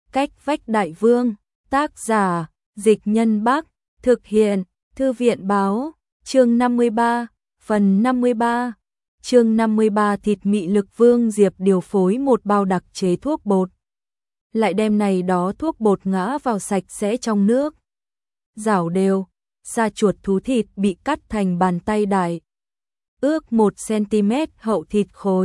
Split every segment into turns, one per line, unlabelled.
Cách vách đại vương, tác giả, Dịch Nhân Bắc, thực hiện, Thư viện báo, chương 53, phần 53. Chương 53 thịt mị lực. Vương Diệp điều phối một bao đặc chế thuốc bột. Lại đem này đó thuốc bột ngã vào sạch sẽ trong nước. Rảo đều, sa chuột thú thịt bị cắt thành bàn tay đại. Ước 1 cm hậu thịt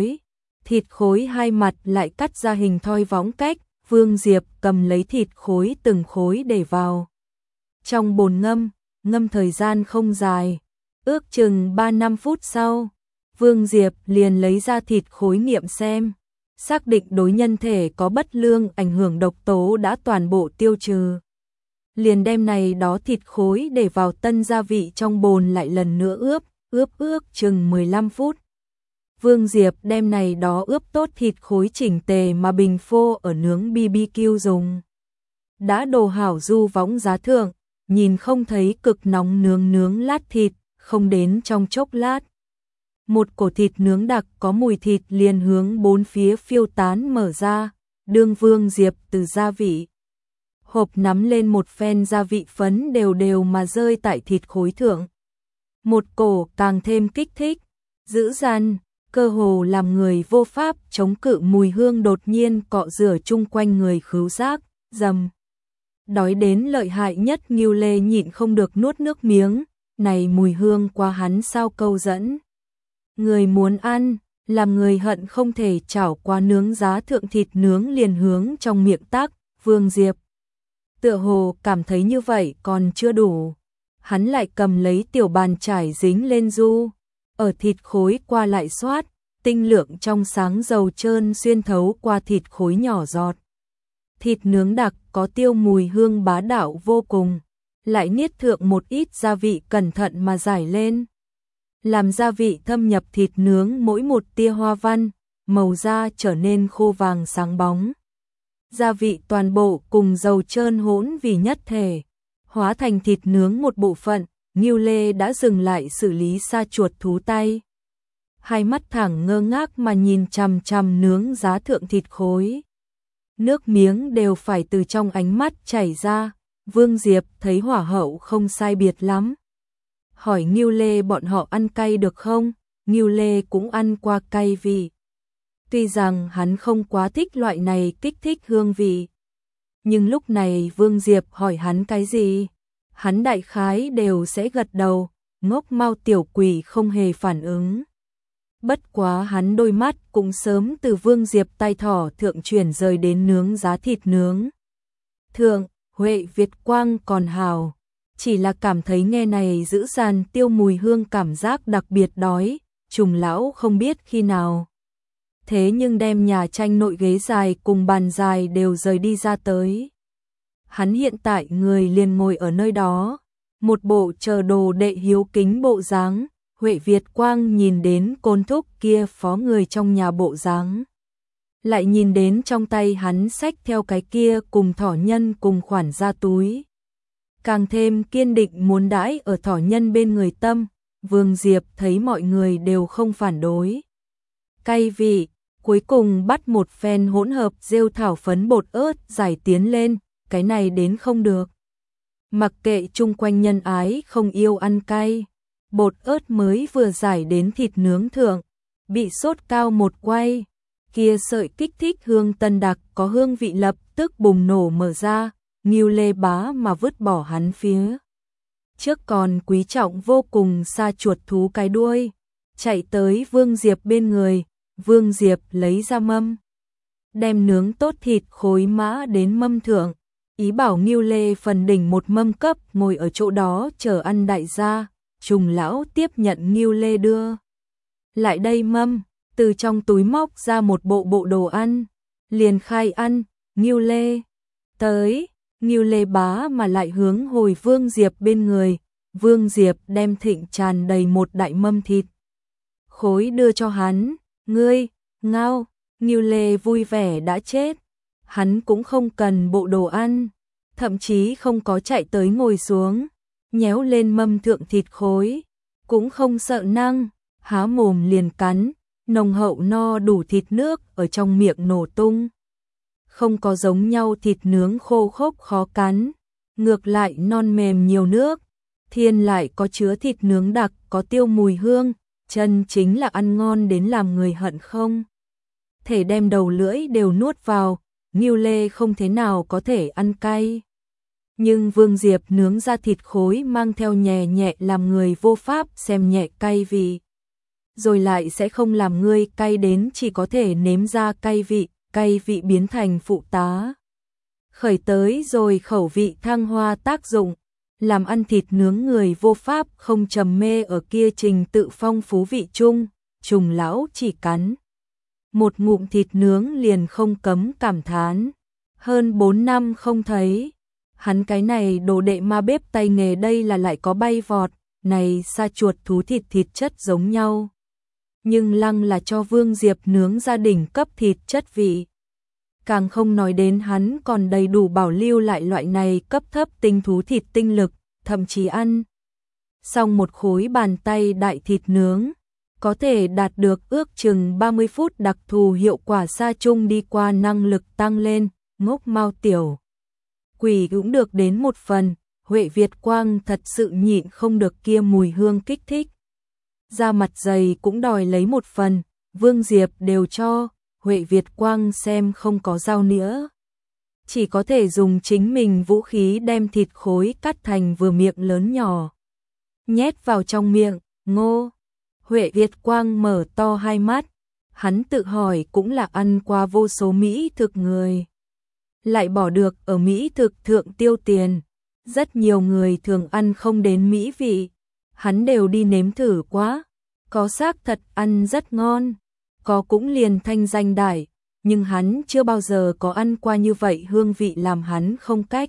khối 2 mặt lại cắt ra hình thoi võng cách. Vương Diệp cầm lấy thịt khối từng khối để vào trong bồn ngâm thời gian không dài, ước chừng 3-5 phút sau, Vương Diệp liền lấy ra thịt khối nghiệm xem, xác định đối nhân thể có bất lương ảnh hưởng độc tố đã toàn bộ tiêu trừ. Liền đem này đó thịt khối để vào tân gia vị trong bồn lại lần nữa ướp chừng 15 phút. Vương Diệp đem này đó ướp tốt thịt khối chỉnh tề mà bình phô ở nướng BBQ dùng. Đã đồ hảo du võng giá thượng, nhìn không thấy cực nóng nướng lát thịt, không đến trong chốc lát. Một cổ thịt nướng đặc có mùi thịt liền hướng bốn phía phiêu tán mở ra, đương Vương Diệp từ gia vị hộp nắm lên một phen gia vị phấn đều mà rơi tại thịt khối thượng. Một cổ càng thêm kích thích, dữ dằn, cơ hồ làm người vô pháp chống cự mùi hương đột nhiên cọ rửa chung quanh người khứu giác, dầm. Đói đến lợi hại nhất Ngưu Lê nhịn không được nuốt nước miếng, này mùi hương qua hắn sao câu dẫn. Người muốn ăn, làm người hận không thể chảo qua nướng giá thượng thịt nướng liền hướng trong miệng tắc. Vương Diệp tựa hồ cảm thấy như vậy còn chưa đủ. Hắn lại cầm lấy tiểu bàn chải dính lên du, ở thịt khối qua lại xoát, tinh lượng trong sáng dầu trơn xuyên thấu qua thịt khối nhỏ giọt. Thịt nướng đặc có tiêu mùi hương bá đạo vô cùng, lại niết thượng một ít gia vị cẩn thận mà giải lên. Làm gia vị thâm nhập thịt nướng mỗi một tia hoa văn, màu da trở nên khô vàng sáng bóng. Gia vị toàn bộ cùng dầu trơn hỗn vì nhất thể, hóa thành thịt nướng một bộ phận. Ngưu Lê đã dừng lại xử lý sa chuột thú tay. Hai mắt thẳng ngơ ngác mà nhìn chằm chằm nướng giá thượng thịt khối. Nước miếng đều phải từ trong ánh mắt chảy ra. Vương Diệp thấy hỏa hậu không sai biệt lắm. Hỏi Ngưu Lê bọn họ ăn cay được không? Ngưu Lê cũng ăn qua cay vị. Tuy rằng hắn không quá thích loại này kích thích hương vị. Nhưng lúc này Vương Diệp hỏi hắn cái gì? Hắn đại khái đều sẽ gật đầu, ngốc mau tiểu quỷ không hề phản ứng. Bất quá hắn đôi mắt cũng sớm từ Vương Diệp tay thỏ thượng chuyển rời đến nướng giá thịt nướng. Thượng, Huệ Việt Quang còn hào, chỉ là cảm thấy nghe này dữ dằn tiêu mùi hương cảm giác đặc biệt đói, trùng lão không biết khi nào. Thế nhưng đem nhà tranh nội ghế dài cùng bàn dài đều rời đi ra tới. Hắn hiện tại người liền ngồi ở nơi đó, một bộ chờ đồ đệ hiếu kính bộ dáng. Huệ Việt Quang nhìn đến Côn Thúc kia phó người trong nhà bộ dáng, lại nhìn đến trong tay hắn xách theo cái kia cùng thỏ nhân cùng khoản ra túi, càng thêm kiên định muốn đãi ở thỏ nhân bên người tâm. Vương Diệp thấy mọi người đều không phản đối. Cay vị, cuối cùng bắt một phen hỗn hợp rêu thảo phấn bột ớt giải tiến lên, cái này đến không được. Mặc kệ chung quanh nhân ái không yêu ăn cay, bột ớt mới vừa giải đến thịt nướng thượng, bị sốt cao một quay, kia sợi kích thích hương tân đặc có hương vị lập tức bùng nổ mở ra. Ngưu Lê bá mà vứt bỏ hắn phía trước còn quý trọng vô cùng sa chuột thú cái đuôi, chạy tới Vương Diệp bên người. Vương Diệp lấy ra mâm, đem nướng tốt thịt khối mã đến mâm thượng, ý bảo Ngưu Lê phần đỉnh một mâm cấp ngồi ở chỗ đó chờ ăn. Đại gia Trùng lão tiếp nhận Ngưu Lê đưa lại đây mâm, từ trong túi móc ra một bộ đồ ăn, liền khai ăn. Ngưu Lê tới, Ngưu Lê bá mà lại hướng hồi Vương Diệp bên người. Vương Diệp đem thịnh tràn đầy một đại mâm thịt khối đưa cho hắn. Ngươi, ngao. Ngưu Lê vui vẻ đã chết, hắn cũng không cần bộ đồ ăn, thậm chí không có chạy tới ngồi xuống, nhéo lên mâm thượng thịt khối, cũng không sợ năng, há mồm liền cắn, nồng hậu no đủ thịt nước ở trong miệng nổ tung. không có giống nhau thịt nướng khô khốc khó cắn, ngược lại non mềm nhiều nước, thiên lại có chứa thịt nướng đặc, có tiêu mùi hương, chân chính là ăn ngon đến làm người hận không thể đem đầu lưỡi đều nuốt vào, Ngưu Lê không thế nào có thể ăn cay. Nhưng Vương Diệp nướng ra thịt khối mang theo nhẹ nhẹ làm người vô pháp xem nhẹ cay vị. Rồi lại sẽ không làm ngươi cay đến chỉ có thể nếm ra cay vị biến thành phụ tá. Khởi tới rồi khẩu vị thăng hoa tác dụng, làm ăn thịt nướng người vô pháp không trầm mê ở kia trình tự phong phú vị chung, Trùng lão chỉ cắn một ngụm thịt nướng liền không cấm cảm thán. Hơn 4 năm không thấy, hắn cái này đồ đệ ma bếp tay nghề đây là lại có bay vọt, này sa chuột thú thịt chất giống nhau. Nhưng lăng là cho Vương Diệp nướng gia đình cấp thịt chất vị. Càng không nói đến hắn còn đầy đủ bảo lưu lại loại này cấp thấp tinh thú thịt tinh lực, thậm chí ăn xong một khối bàn tay đại thịt nướng, có thể đạt được ước chừng 30 phút đặc thù hiệu quả xa chung đi qua năng lực tăng lên, Ngốc Mao tiểu quỷ cũng được đến một phần, Huệ Việt Quang thật sự nhịn không được kia mùi hương kích thích. Da mặt dày cũng đòi lấy một phần, Vương Diệp đều cho, Huệ Việt Quang xem không có dao nĩa. Chỉ có thể dùng chính mình vũ khí đem thịt khối cắt thành vừa miệng lớn nhỏ. Nhét vào trong miệng, ngô. Huệ Việt Quang mở to hai mắt, hắn tự hỏi cũng là ăn qua vô số mỹ thực người. Lại bỏ được ở mỹ thực thượng tiêu tiền. Rất nhiều người thường ăn không đến mỹ vị, hắn đều đi nếm thử quá. Có xác thật ăn rất ngon, có cũng liền thanh danh đại, nhưng hắn chưa bao giờ có ăn qua như vậy hương vị làm hắn không cách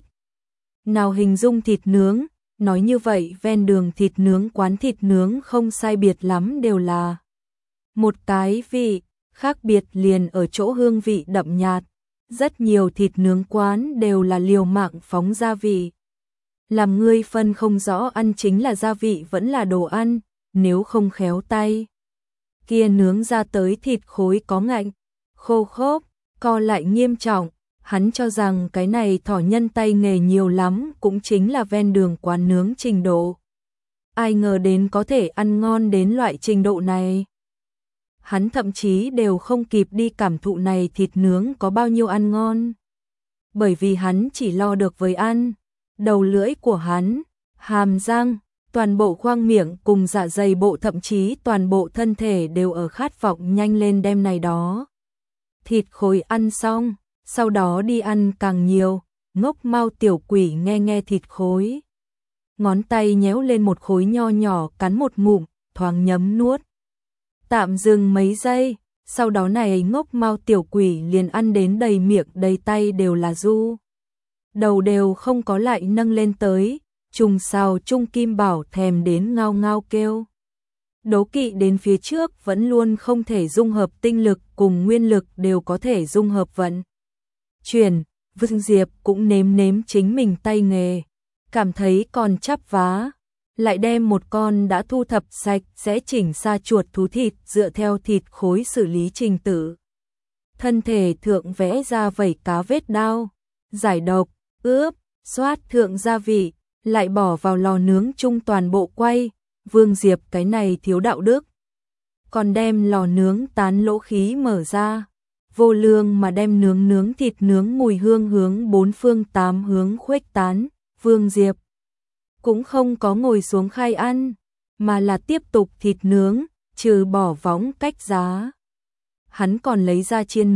nào hình dung thịt nướng. Nói như vậy ven đường thịt nướng quán thịt nướng không sai biệt lắm đều là một cái vị, khác biệt liền ở chỗ hương vị đậm nhạt. Rất nhiều thịt nướng quán đều là liều mạng phóng gia vị. Làm ngươi phân không rõ ăn chính là gia vị vẫn là đồ ăn, nếu không khéo tay. Kia nướng ra tới thịt khối có ngạnh, khô khốc, co lại nghiêm trọng. Hắn cho rằng cái này thỏ nhân tay nghề nhiều lắm cũng chính là ven đường quán nướng trình độ. Ai ngờ đến có thể ăn ngon đến loại trình độ này. Hắn thậm chí đều không kịp đi cảm thụ này thịt nướng có bao nhiêu ăn ngon. Bởi vì hắn chỉ lo được với ăn. Đầu lưỡi của hắn, hàm răng, toàn bộ khoang miệng cùng dạ dày bộ thậm chí toàn bộ thân thể đều ở khát vọng nhanh lên đem này đó. Thịt khối ăn xong. Sau đó đi ăn càng nhiều, Ngốc Mao tiểu quỷ nghe thịt khối. Ngón tay nhéo lên một khối nho nhỏ cắn một ngụm, thoáng nhấm nuốt. Tạm dừng mấy giây, sau đó này Ngốc Mao tiểu quỷ liền ăn đến đầy miệng đầy tay đều là du. Đầu đều không có lại nâng lên tới, trùng sao Trung Kim Bảo thèm đến ngao ngao kêu. Đố kỵ đến phía trước vẫn luôn không thể dung hợp tinh lực cùng nguyên lực đều có thể dung hợp vận. Chuyển, Vương Diệp cũng nếm chính mình tay nghề, cảm thấy còn chắp vá, lại đem một con đã thu thập sạch sẽ chỉnh sa chuột thú thịt dựa theo thịt khối xử lý trình tự. Thân thể thượng vẽ ra vảy cá vết đao, giải độc, ướp, xoát thượng gia vị, lại bỏ vào lò nướng chung toàn bộ quay, Vương Diệp cái này thiếu đạo đức. Còn đem lò nướng tán lỗ khí mở ra. Vô lương mà đem nướng thịt nướng mùi hương hướng bốn phương tám hướng khuếch tán, Vương Diệp cũng không có ngồi xuống khai ăn, mà là tiếp tục thịt nướng, trừ bỏ võng cách giá. Hắn còn lấy ra chiên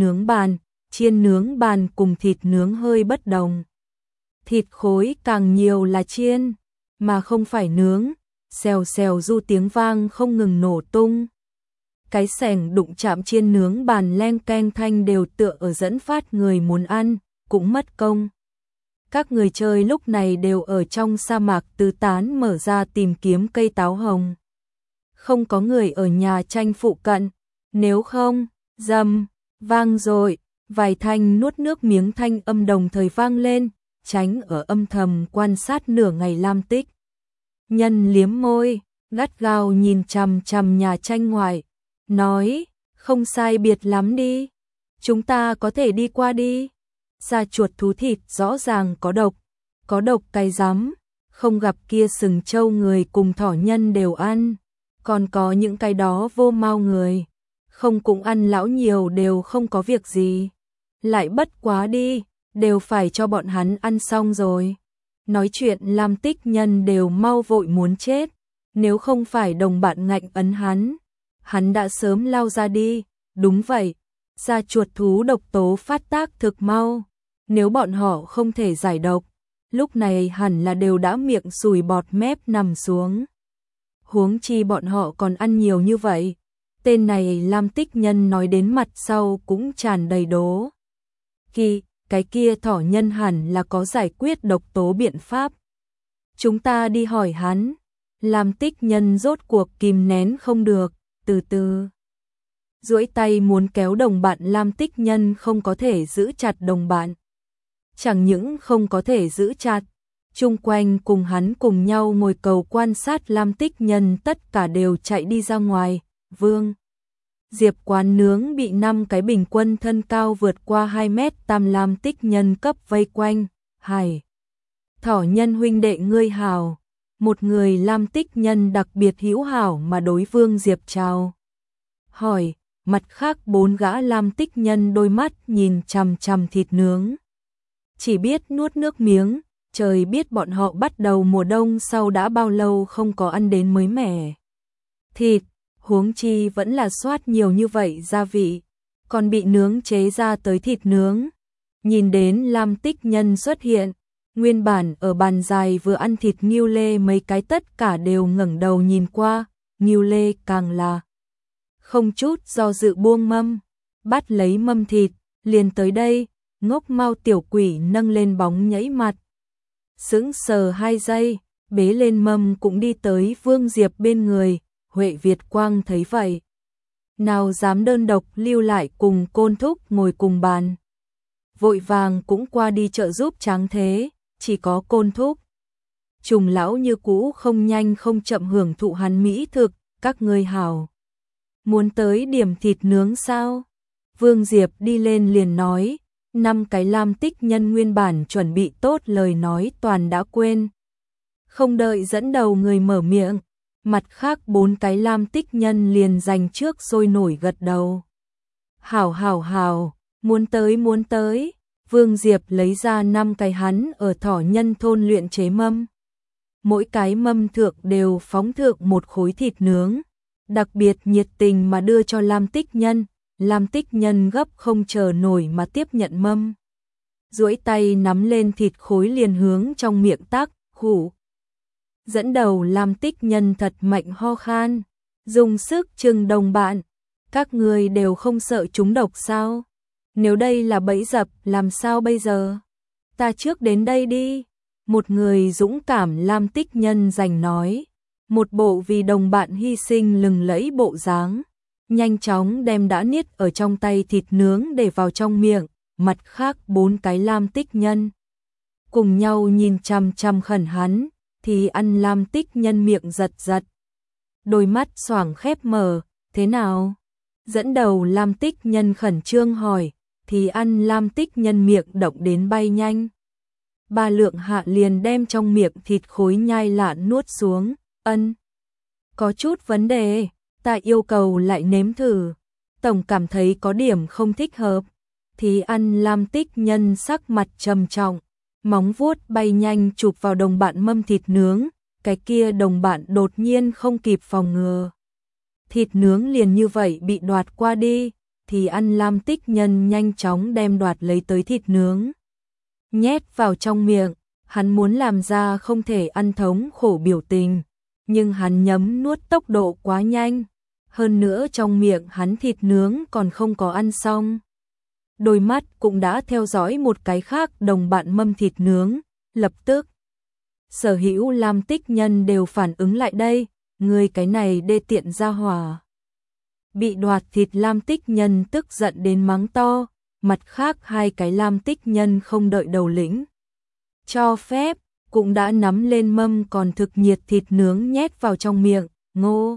nướng bàn cùng thịt nướng hơi bất đồng. Thịt khối càng nhiều là chiên, mà không phải nướng, xèo xèo du tiếng vang không ngừng nổ tung. Cái xẻng đụng chạm chiên nướng bàn leng keng thanh đều tựa ở dẫn phát người muốn ăn, cũng mất công. Các người chơi lúc này đều ở trong sa mạc tứ tán mở ra tìm kiếm cây táo hồng. Không có người ở nhà tranh phụ cận, nếu không, rầm, vang rồi, vài thanh nuốt nước miếng thanh âm đồng thời vang lên, tránh ở âm thầm quan sát nửa ngày Lam Tích. Nhân liếm môi, gắt gao nhìn chằm chằm nhà tranh ngoài. Nói, không sai biệt lắm đi, chúng ta có thể đi qua đi. Da chuột thú thịt rõ ràng có độc cái rắm, không gặp kia sừng trâu người cùng thỏ nhân đều ăn, còn có những cái đó vô mau người, không cũng ăn lão nhiều đều không có việc gì. Lại bất quá đi, đều phải cho bọn hắn ăn xong rồi. Nói chuyện Lam Tích Nhân đều mau vội muốn chết, nếu không phải đồng bạn ngạnh ấn hắn đã sớm lao ra đi. Đúng vậy, da chuột thú độc tố phát tác thực mau, nếu bọn họ không thể giải độc, lúc này hẳn là đều đã miệng sùi bọt mép nằm xuống. Huống chi bọn họ còn ăn nhiều như vậy. Tên này Lam Tích Nhân nói đến mặt sau cũng tràn đầy đố kỵ, cái kia thỏ nhân hẳn là có giải quyết độc tố biện pháp. Chúng ta đi hỏi hắn. Lam Tích Nhân rốt cuộc kìm nén không được, từ từ duỗi tay muốn kéo đồng bạn. Lam Tích Nhân không có thể giữ chặt đồng bạn. Chẳng những không có thể giữ chặt, chung quanh cùng hắn cùng nhau ngồi cầu quan sát Lam Tích Nhân tất cả đều chạy đi ra ngoài. Vương Diệp quán nướng bị 5 cái bình quân thân cao vượt qua 2 mét tam Lam Tích Nhân cấp vây quanh. Hải thỏ nhân huynh đệ ngươi hào. Một người Lam Tích Nhân đặc biệt hữu hảo mà đối Vương Diệp chào hỏi, mặt khác 4 gã Lam Tích Nhân đôi mắt nhìn chằm chằm thịt nướng, chỉ biết nuốt nước miếng. Trời biết bọn họ bắt đầu mùa đông sau đã bao lâu không có ăn đến mới mẻ thịt, huống chi vẫn là xoát nhiều như vậy gia vị, còn bị nướng chế ra tới thịt nướng. Nhìn đến Lam Tích Nhân xuất hiện, nguyên bản ở bàn dài vừa ăn thịt Ngưu Lê mấy cái tất cả đều ngẩng đầu nhìn qua, Ngưu Lê càng là không chút do dự buông mâm, bắt lấy mâm thịt, liền tới đây. Ngốc mau tiểu quỷ nâng lên bóng nhảy mặt, sững sờ 2 giây, bế lên mâm cũng đi tới Vương Diệp bên người. Huệ Việt Quang thấy vậy, nào dám đơn độc lưu lại cùng Côn Thúc ngồi cùng bàn, vội vàng cũng qua đi trợ giúp Tráng Thế. Chỉ có Côn Thúc Trùng lão như cũ không nhanh không chậm hưởng thụ hắn mỹ thực. Các ngươi hảo, muốn tới điểm thịt nướng sao? Vương Diệp đi lên liền nói. 5 cái Lam Tích Nhân nguyên bản chuẩn bị tốt lời nói toàn đã quên, không đợi dẫn đầu người mở miệng, mặt khác 4 cái Lam Tích Nhân liền giành trước sôi nổi gật đầu. Hảo hảo hảo, muốn tới. Vương Diệp lấy ra 5 cái hắn ở thỏ nhân thôn luyện chế mâm, mỗi cái mâm thượng đều phóng thượng một khối thịt nướng, đặc biệt nhiệt tình mà đưa cho Lam Tích Nhân. Lam Tích Nhân gấp không chờ nổi mà tiếp nhận mâm, duỗi tay nắm lên thịt khối liền hướng trong miệng tắc, khủ. Dẫn đầu Lam Tích Nhân thật mạnh ho khan, dùng sức trừng đồng bạn. Các người đều không sợ chúng độc sao? Nếu đây là bẫy dập làm sao bây giờ? Ta trước đến đây đi. Một người dũng cảm Lam Tích Nhân giành nói, một bộ vì đồng bạn hy sinh lừng lẫy bộ dáng. Nhanh chóng đem đã niết ở trong tay thịt nướng để vào trong miệng. Mặt khác 4 cái Lam Tích Nhân cùng nhau nhìn chằm chằm khẩn hắn, thì ăn Lam Tích Nhân miệng giật giật, đôi mắt xoảng khép mở. Thế nào? Dẫn đầu Lam Tích Nhân khẩn trương hỏi, thì ăn Lam Tích Nhân miệng động đến bay nhanh. 3 lượng hạ liền đem trong miệng thịt khối nhai lạn nuốt xuống. Ân, có chút vấn đề, ta yêu cầu lại nếm thử. Tổng cảm thấy có điểm không thích hợp. Thì ăn Lam Tích Nhân sắc mặt trầm trọng, móng vuốt bay nhanh chụp vào đồng bạn mâm thịt nướng. Cái kia đồng bạn đột nhiên không kịp phòng ngừa, thịt nướng liền như vậy bị đoạt qua đi. Thì ăn Lam Tích Nhân nhanh chóng đem đoạt lấy tới thịt nướng, nhét vào trong miệng. Hắn muốn làm ra không thể ăn thống khổ biểu tình, nhưng hắn nhấm nuốt tốc độ quá nhanh. Hơn nữa trong miệng hắn thịt nướng còn không có ăn xong, đôi mắt cũng đã theo dõi một cái khác đồng bạn mâm thịt nướng. Lập tức sở hữu Lam Tích Nhân đều phản ứng lại đây, người cái này đê tiện ra hỏa. Bị đoạt thịt Lam Tích Nhân tức giận đến mắng to. Mặt khác 2 cái Lam Tích Nhân không đợi đầu lĩnh cho phép, cũng đã nắm lên mâm còn thực nhiệt thịt nướng nhét vào trong miệng. Ngô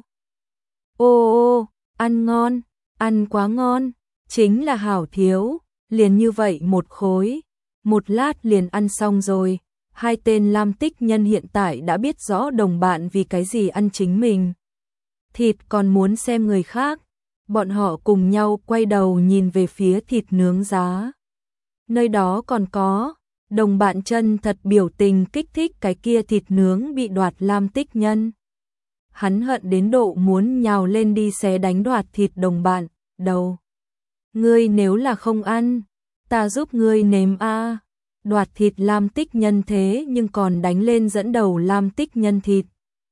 ô, ăn ngon, ăn quá ngon, chính là hảo thiếu. Liền như vậy một khối, một lát liền ăn xong rồi. Hai tên Lam Tích Nhân hiện tại đã biết rõ đồng bạn vì cái gì ăn chính mình thịt còn muốn xem người khác. Bọn họ cùng nhau quay đầu nhìn về phía thịt nướng giá. Nơi đó còn có, đồng bạn chân thật biểu tình kích thích cái kia thịt nướng bị đoạt Lam Tích Nhân. Hắn hận đến độ muốn nhào lên đi xé đánh đoạt thịt đồng bạn, đầu. Ngươi nếu là không ăn, ta giúp ngươi nếm a. Đoạt thịt Lam Tích Nhân thế nhưng còn đánh lên dẫn đầu Lam Tích Nhân thịt.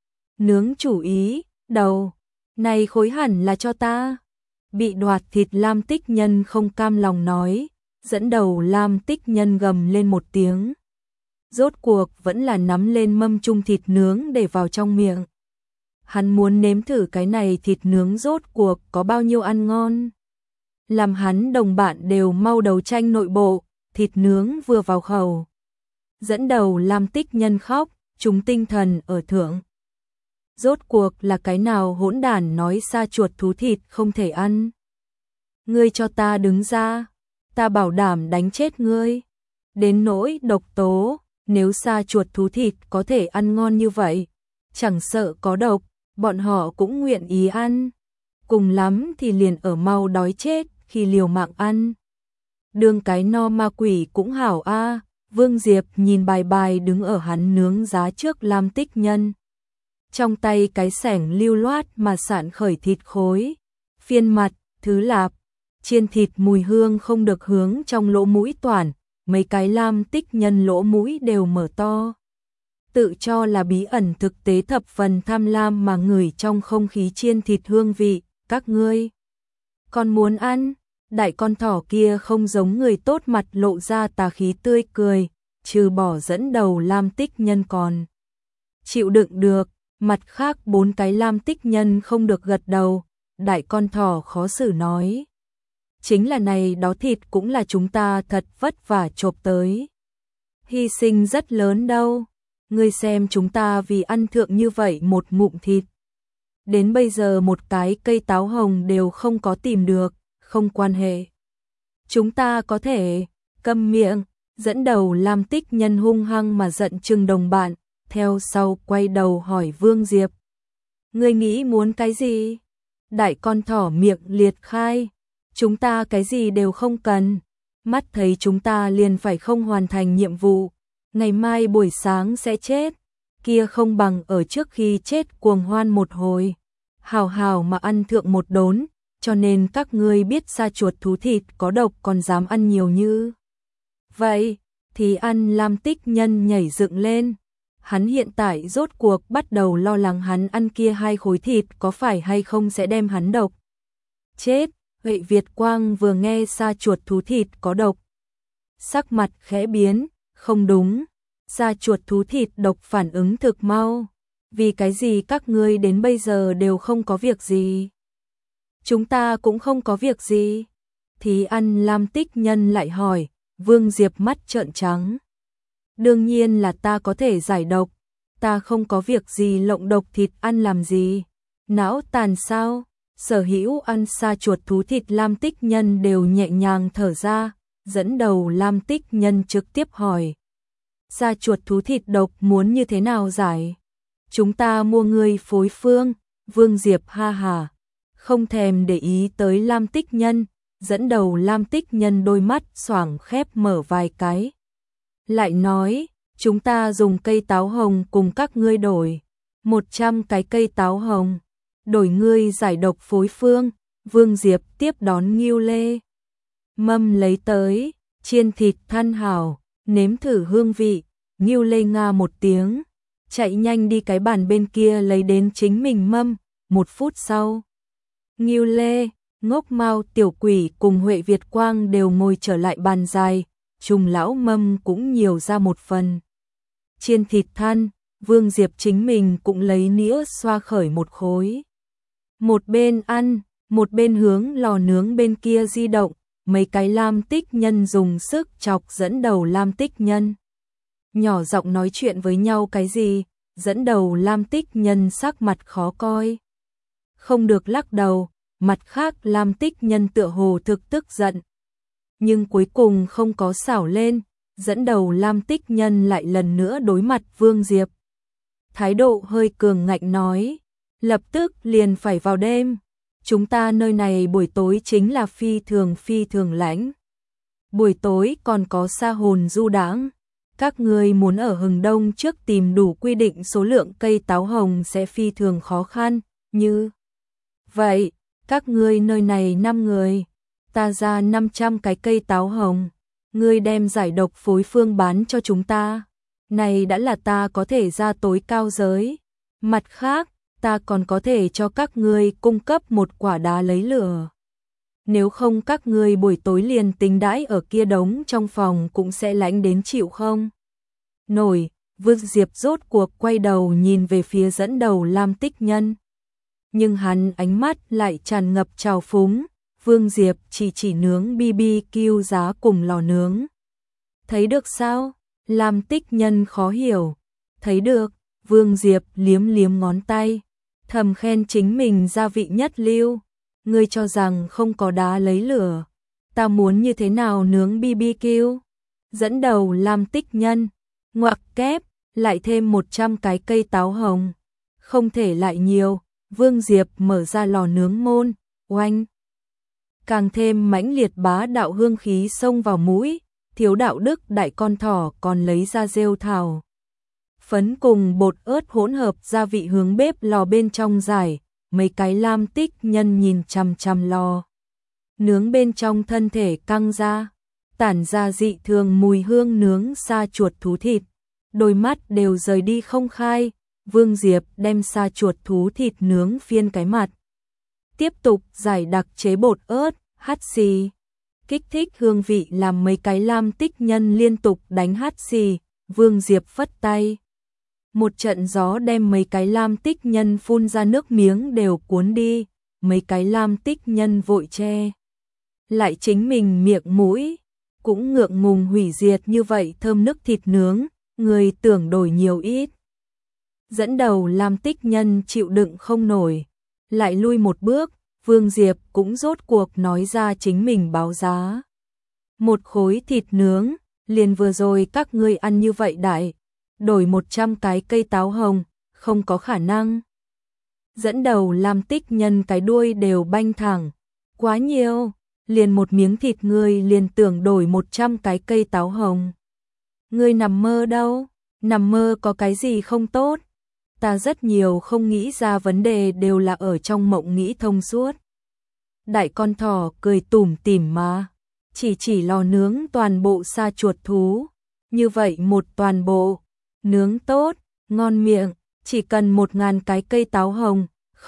Nướng chủ ý, đầu, này khối hẳn là cho ta. Bị đoạt thịt Lam Tích Nhân không cam lòng nói, dẫn đầu Lam Tích Nhân gầm lên một tiếng. Rốt cuộc vẫn là nắm lên mâm chung thịt nướng để vào trong miệng. Hắn muốn nếm thử cái này thịt nướng rốt cuộc có bao nhiêu ăn ngon. Làm hắn đồng bạn đều mau đầu tranh nội bộ, thịt nướng vừa vào khẩu. Dẫn đầu Lam Tích Nhân khóc, chúng tinh thần ở thượng. Rốt cuộc là cái nào hỗn đản nói sa chuột thú thịt không thể ăn. Ngươi cho ta đứng ra, ta bảo đảm đánh chết ngươi. Đến nỗi độc tố, nếu sa chuột thú thịt có thể ăn ngon như vậy, chẳng sợ có độc, bọn họ cũng nguyện ý ăn. Cùng lắm thì liền ở mau đói chết khi liều mạng ăn. Đương cái no ma quỷ cũng hảo a. Vương Diệp nhìn bài bài đứng ở hắn nướng giá trước Lam Tích Nhân. Trong tay cái sẻng lưu loát mà sạn khởi thịt khối, phiên mặt, thứ lạp, chiên thịt mùi hương không được hướng trong lỗ mũi toản, mấy cái Lam Tích Nhân lỗ mũi đều mở to. Tự cho là bí ẩn thực tế thập phần tham lam mà ngửi trong không khí chiên thịt hương vị, các ngươi còn muốn ăn. Đại con thỏ kia không giống người tốt, mặt lộ ra tà khí tươi cười, trừ bỏ dẫn đầu Lam Tích Nhân còn chịu đựng được, mặt khác bốn cái Lam Tích Nhân không được gật đầu. Đại con thỏ khó xử nói, chính là này đó thịt cũng là chúng ta thật vất vả chộp tới, hy sinh rất lớn đâu. Ngươi xem chúng ta vì ăn thượng như vậy một ngụm thịt, đến bây giờ một cái cây táo hồng đều không có tìm được. Không quan hệ, chúng ta có thể câm miệng. Dẫn đầu Lam Tích Nhân hung hăng mà giận chừng đồng bạn, theo sau quay đầu hỏi Vương Diệp, ngươi nghĩ muốn cái gì? Đại con thỏ miệng liệt khai, chúng ta cái gì đều không cần, mắt thấy chúng ta liền phải không hoàn thành nhiệm vụ, ngày mai buổi sáng sẽ chết, kia không bằng ở trước khi chết cuồng hoan một hồi, hào hào mà ăn thượng một đốn. Cho nên các ngươi biết sa chuột thú thịt có độc còn dám ăn nhiều như vậy thì ăn. Lam Tích Nhân nhảy dựng lên, hắn hiện tại rốt cuộc bắt đầu lo lắng hắn ăn kia hai khối thịt có phải hay không sẽ đem hắn độc chết. Huệ Việt Quang vừa nghe sa chuột thú thịt có độc, sắc mặt khẽ biến, không đúng, sa chuột thú thịt độc phản ứng thực mau, vì cái gì các ngươi đến bây giờ đều không có việc gì? Chúng ta cũng không có việc gì. Thì ăn. Lam Tích Nhân lại hỏi. Vương Diệp mắt trợn trắng. Đương nhiên là ta có thể giải độc, ta không có việc gì lộng độc thịt ăn làm gì. Não tàn sao? Sở hữu ăn sa chuột thú thịt Lam Tích Nhân đều nhẹ nhàng thở ra. Dẫn đầu Lam Tích Nhân trực tiếp hỏi, sa chuột thú thịt độc muốn như thế nào giải? Chúng ta mua ngươi phối phương. Vương Diệp ha hà, không thèm để ý tới Lam Tích Nhân. Dẫn đầu Lam Tích Nhân đôi mắt xoảng khép mở vài cái, lại nói, chúng ta dùng cây táo hồng cùng các ngươi đổi 100 cái cây táo hồng, đổi ngươi giải độc phối phương. Vương Diệp tiếp đón Ngưu Lê mâm lấy tới, chiên thịt than hảo, nếm thử hương vị. Ngưu Lê nga một tiếng, chạy nhanh đi cái bàn bên kia lấy đến chính mình mâm. 1 phút sau, Ngưu Lê, Ngốc Mao tiểu quỷ cùng Huệ Việt Quang đều ngồi trở lại bàn dài, Trùng lão mâm cũng nhiều ra một phần. Chiên thịt than, Vương Diệp chính mình cũng lấy nĩa xoa khởi một khối. Một bên ăn, một bên hướng lò nướng bên kia di động, mấy cái Lam Tích Nhân dùng sức chọc dẫn đầu Lam Tích Nhân. Nhỏ giọng nói chuyện với nhau cái gì, dẫn đầu Lam Tích Nhân sắc mặt khó coi. Không được lắc đầu, mặt khác Lam Tích Nhân tựa hồ thực tức giận. Nhưng cuối cùng không có xảo lên, dẫn đầu Lam Tích Nhân lại lần nữa đối mặt Vương Diệp. Thái độ hơi cường ngạnh nói, lập tức liền phải vào đêm. Chúng ta nơi này buổi tối chính là phi thường lãnh. Buổi tối còn có sa hồn du đãng. Các ngươi muốn ở Hừng Đông trước tìm đủ quy định số lượng cây táo hồng sẽ phi thường khó khăn, như vậy, các ngươi nơi này 5 người, ta ra 500 cái cây táo hồng, ngươi đem giải độc phối phương bán cho chúng ta, này đã là ta có thể ra tối cao giới. Mặt khác, ta còn có thể cho các ngươi cung cấp một quả đá lấy lửa. Nếu không các ngươi buổi tối liền tính đãi ở kia đống trong phòng cũng sẽ lạnh đến chịu không nổi. Vương Diệp rốt cuộc quay đầu nhìn về phía dẫn đầu Lam Tích Nhân. Nhưng hắn ánh mắt lại tràn ngập trào phúng. Vương Diệp chỉ nướng BBQ giá cùng lò nướng. Thấy được sao? Lam Tích Nhân khó hiểu. Thấy được. Vương Diệp liếm ngón tay, thầm khen chính mình gia vị nhất lưu. Ngươi cho rằng không có đá lấy lửa, ta muốn như thế nào nướng BBQ? Dẫn đầu Lam Tích Nhân, ngoặc kép, lại thêm 100 cái cây táo hồng. Không thể lại nhiều. Vương Diệp mở ra lò nướng môn, oanh. Càng thêm mãnh liệt bá đạo hương khí xông vào mũi. Thiếu đạo đức đại con thỏ còn lấy ra rêu thảo phấn cùng bột ớt hỗn hợp gia vị hướng bếp lò bên trong giải. Mấy cái Lam Tích Nhân nhìn chằm chằm lò nướng bên trong, thân thể căng ra, tản ra dị thường mùi hương nướng sa chuột thú thịt, đôi mắt đều rời đi không khai. Vương Diệp đem sa chuột thú thịt nướng phiên cái mặt, tiếp tục giải đặc chế bột ớt, hắt xì, kích thích hương vị làm mấy cái Lam Tích Nhân liên tục đánh hắt xì. Vương Diệp phất tay, một trận gió đem mấy cái Lam Tích Nhân phun ra nước miếng đều cuốn đi. Mấy cái Lam Tích Nhân vội che lại chính mình miệng mũi, cũng ngượng ngùng hủy diệt như vậy thơm nức thịt nướng, người tưởng đổi nhiều ít. Dẫn đầu Lam Tích Nhân chịu đựng không nổi, lại lui một bước. Vương Diệp cũng rốt cuộc nói ra chính mình báo giá. Một khối thịt nướng, liền vừa rồi các ngươi ăn như vậy đại, đổi 100 cái cây táo hồng, không có khả năng. Dẫn đầu Lam Tích Nhân cái đuôi đều banh thẳng, quá nhiều, liền một miếng thịt ngươi liền tưởng đổi 100 cái cây táo hồng. Ngươi nằm mơ đâu, nằm mơ có cái gì không tốt. Ta rất nhiều không nghĩ ra vấn đề đều là ở trong mộng nghĩ thông suốt. Đại con thỏ cười tủm tỉm mà, chỉ lò nướng toàn bộ sa chuột thú, như vậy một toàn bộ, nướng tốt, ngon miệng, chỉ cần 1000 cái cây táo hồng,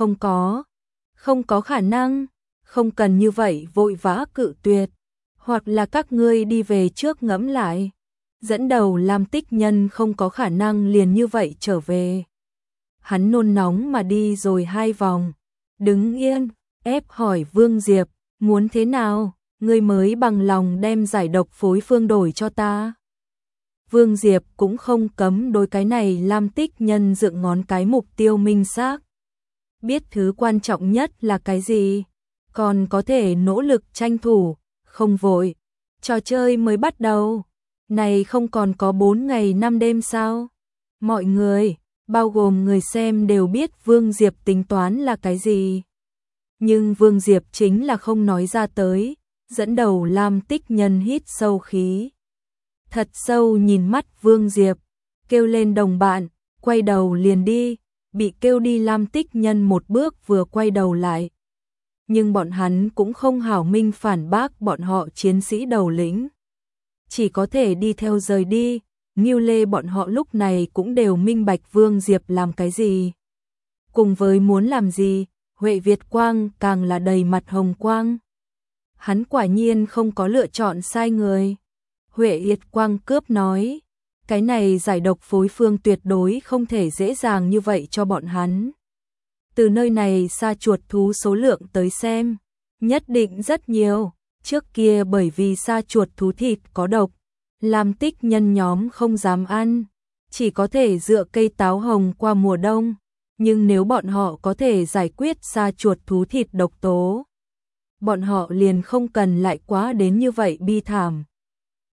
không có khả năng, không cần như vậy vội vã cự tuyệt, hoặc là các ngươi đi về trước ngẫm lại. Dẫn đầu Lam Tích Nhân không có khả năng liền như vậy trở về. Hắn nôn nóng mà đi rồi 2 vòng, đứng yên, ép hỏi Vương Diệp, muốn thế nào, ngươi mới bằng lòng đem giải độc phối phương đổi cho ta. Vương Diệp cũng không cấm đối cái này Lam Tích Nhân dựng ngón cái mục tiêu minh xác. Biết thứ quan trọng nhất là cái gì, còn có thể nỗ lực tranh thủ, không vội. Trò chơi mới bắt đầu, này không còn có 4 ngày 5 đêm sao? Mọi người, bao gồm người xem đều biết Vương Diệp tính toán là cái gì. Nhưng Vương Diệp chính là không nói ra tới. Dẫn đầu Lam Tích Nhân hít sâu khí thật sâu nhìn mắt Vương Diệp, kêu lên đồng bạn, quay đầu liền đi. Bị kêu đi Lam Tích Nhân một bước vừa quay đầu lại. Nhưng bọn hắn cũng không hảo minh phản bác bọn họ chiến sĩ đầu lĩnh, chỉ có thể đi theo rời đi. Ngưu Lê bọn họ lúc này cũng đều minh bạch Vương Diệp làm cái gì, cùng với muốn làm gì. Huệ Việt Quang càng là đầy mặt hồng quang. Hắn quả nhiên không có lựa chọn sai người. Huệ Việt Quang cướp nói, cái này giải độc phối phương tuyệt đối không thể dễ dàng như vậy cho bọn hắn. Từ nơi này sa chuột thú số lượng tới xem, nhất định rất nhiều. Trước kia bởi vì sa chuột thú thịt có độc, Lam Tích Nhân nhóm không dám ăn, chỉ có thể dựa cây táo hồng qua mùa đông. Nhưng nếu bọn họ có thể giải quyết sa chuột thú thịt độc tố, bọn họ liền không cần lại quá đến như vậy bi thảm.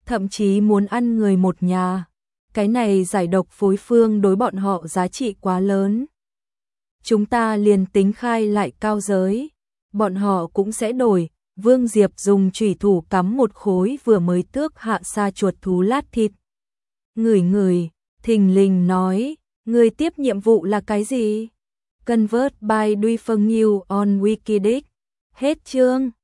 thậm chí muốn ăn người một nhà. Cái này giải độc phối phương đối bọn họ giá trị quá lớn. Chúng ta liền tính khai lại cao giới, bọn họ cũng sẽ đổi. Vương Diệp dùng chủy thủ cắm một khối vừa mới tước hạ sa chuột thú lát thịt. Ngửi ngửi, thình lình nói, người tiếp nhiệm vụ là cái gì? Convert by Duy Phân New on Wikidic. Hết chương.